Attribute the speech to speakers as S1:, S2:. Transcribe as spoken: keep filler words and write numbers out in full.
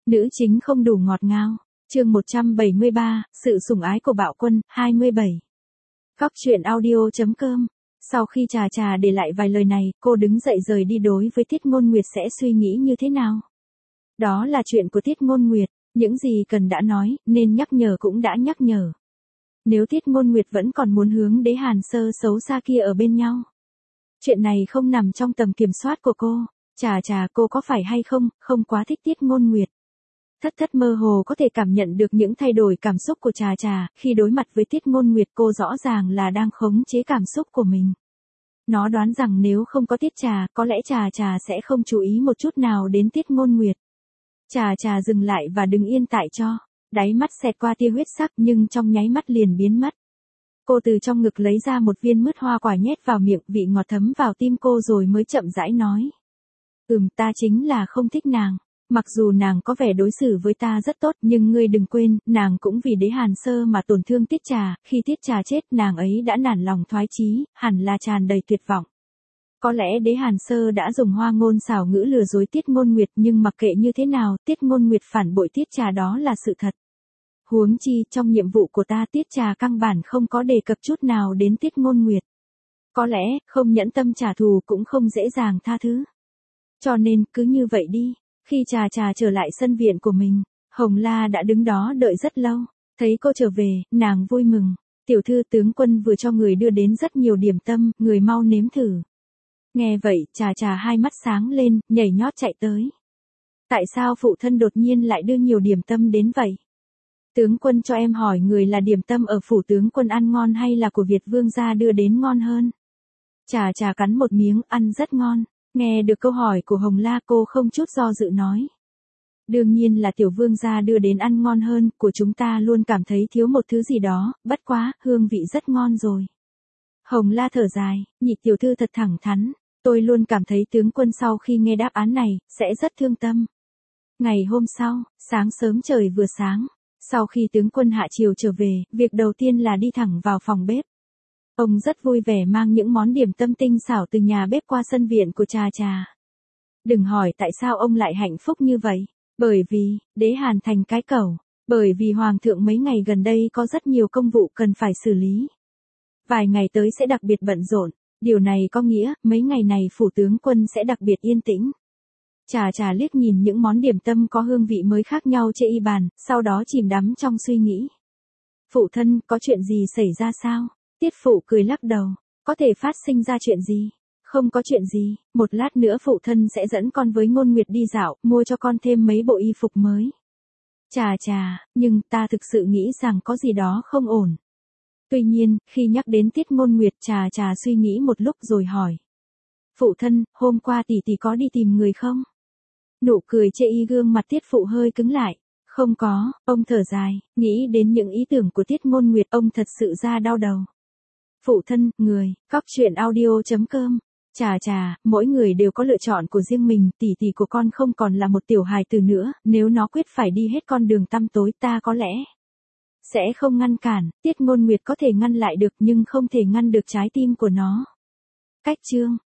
S1: Nữ chính không đủ ngọt ngào. Chương một trăm bảy mươi ba, sự sủng ái của Bạo Quân, hai mươi bảy. Góc truyện audio chấm com. Sau khi Trà Trà để lại vài lời này, cô đứng dậy rời đi. Đối với Tiết Ngôn Nguyệt sẽ suy nghĩ như thế nào? Đó là chuyện của Tiết Ngôn Nguyệt, những gì cần đã nói, nên nhắc nhở cũng đã nhắc nhở. Nếu Tiết Ngôn Nguyệt vẫn còn muốn hướng Đế Hàn Sơ xấu xa kia ở bên nhau, chuyện này không nằm trong tầm kiểm soát của cô. Trà Trà, cô có phải hay không, không quá thích Tiết Ngôn Nguyệt? Thất Thất mơ hồ có thể cảm nhận được những thay đổi cảm xúc của Trà Trà, khi đối mặt với Tiết Ngôn Nguyệt cô rõ ràng là đang khống chế cảm xúc của mình. Nó đoán rằng nếu không có Tiết Trà, có lẽ Trà Trà sẽ không chú ý một chút nào đến Tiết Ngôn Nguyệt. Trà Trà dừng lại và đứng yên tại cho, đáy mắt xẹt qua tia huyết sắc nhưng trong nháy mắt liền biến mất. Cô từ trong ngực lấy ra một viên mứt hoa quả nhét vào miệng, vị ngọt thấm vào tim cô rồi mới chậm rãi nói. Ừm, ta chính là không thích nàng. Mặc dù nàng có vẻ đối xử với ta rất tốt, nhưng ngươi đừng quên, nàng cũng vì Đế Hàn Sơ mà tổn thương Tiết Trà, khi Tiết Trà chết, nàng ấy đã nản lòng thoái chí, hẳn là tràn đầy tuyệt vọng. Có lẽ Đế Hàn Sơ đã dùng hoa ngôn xảo ngữ lừa dối Tiết Ngôn Nguyệt, nhưng mặc kệ như thế nào, Tiết Ngôn Nguyệt phản bội Tiết Trà đó là sự thật. Huống chi, trong nhiệm vụ của ta, Tiết Trà căn bản không có đề cập chút nào đến Tiết Ngôn Nguyệt. Có lẽ, không nhẫn tâm trả thù cũng không dễ dàng tha thứ. Cho nên, cứ như vậy đi. Khi Trà Trà trở lại sân viện của mình, Hồng La đã đứng đó đợi rất lâu. Thấy cô trở về, nàng vui mừng. Tiểu thư, tướng quân vừa cho người đưa đến rất nhiều điểm tâm, người mau nếm thử. Nghe vậy, Trà Trà hai mắt sáng lên, nhảy nhót chạy tới. Tại sao phụ thân đột nhiên lại đưa nhiều điểm tâm đến vậy? Tướng quân cho em hỏi, người là điểm tâm ở phủ tướng quân ăn ngon hay là của Việt vương gia đưa đến ngon hơn? Trà Trà cắn một miếng, ăn rất ngon. Nghe được câu hỏi của Hồng La, cô không chút do dự nói. Đương nhiên là tiểu vương gia đưa đến ăn ngon hơn, của chúng ta luôn cảm thấy thiếu một thứ gì đó, bất quá, hương vị rất ngon rồi. Hồng La thở dài, nhị tiểu thư thật thẳng thắn, tôi luôn cảm thấy tướng quân sau khi nghe đáp án này, sẽ rất thương tâm. Ngày hôm sau, sáng sớm trời vừa sáng, sau khi tướng quân hạ chiều trở về, việc đầu tiên là đi thẳng vào phòng bếp. Ông rất vui vẻ mang những món điểm tâm tinh xảo từ nhà bếp qua sân viện của Trà Trà. Đừng hỏi tại sao ông lại hạnh phúc như vậy. Bởi vì, Đế Hàn thành cái cẩu. Bởi vì Hoàng thượng mấy ngày gần đây có rất nhiều công vụ cần phải xử lý. Vài ngày tới sẽ đặc biệt bận rộn. Điều này có nghĩa, mấy ngày này phủ tướng quân sẽ đặc biệt yên tĩnh. Trà Trà liếc nhìn những món điểm tâm có hương vị mới khác nhau trên y bàn, sau đó chìm đắm trong suy nghĩ. Phụ thân, có chuyện gì xảy ra sao? Tiết phụ cười lắc đầu, có thể phát sinh ra chuyện gì? Không có chuyện gì, một lát nữa phụ thân sẽ dẫn con với Ngôn Nguyệt đi dạo, mua cho con thêm mấy bộ y phục mới. Trà Trà, nhưng ta thực sự nghĩ rằng có gì đó không ổn. Tuy nhiên, khi nhắc đến Tiết Ngôn Nguyệt, Trà Trà suy nghĩ một lúc rồi hỏi. Phụ thân, hôm qua tỷ tỷ có đi tìm người không? Nụ cười chê y gương mặt Tiết phụ hơi cứng lại. Không có, ông thở dài, nghĩ đến những ý tưởng của Tiết Ngôn Nguyệt, ông thật sự ra đau đầu. Phụ thân, người, góc truyện audio chấm com. Trà Trà, mỗi người đều có lựa chọn của riêng mình, tỷ tỷ của con không còn là một tiểu hài tử nữa, nếu nó quyết phải đi hết con đường tăm tối, ta có lẽ sẽ không ngăn cản. Tiết Ngôn Nguyệt có thể ngăn lại được nhưng không thể ngăn được trái tim của nó. Cách chương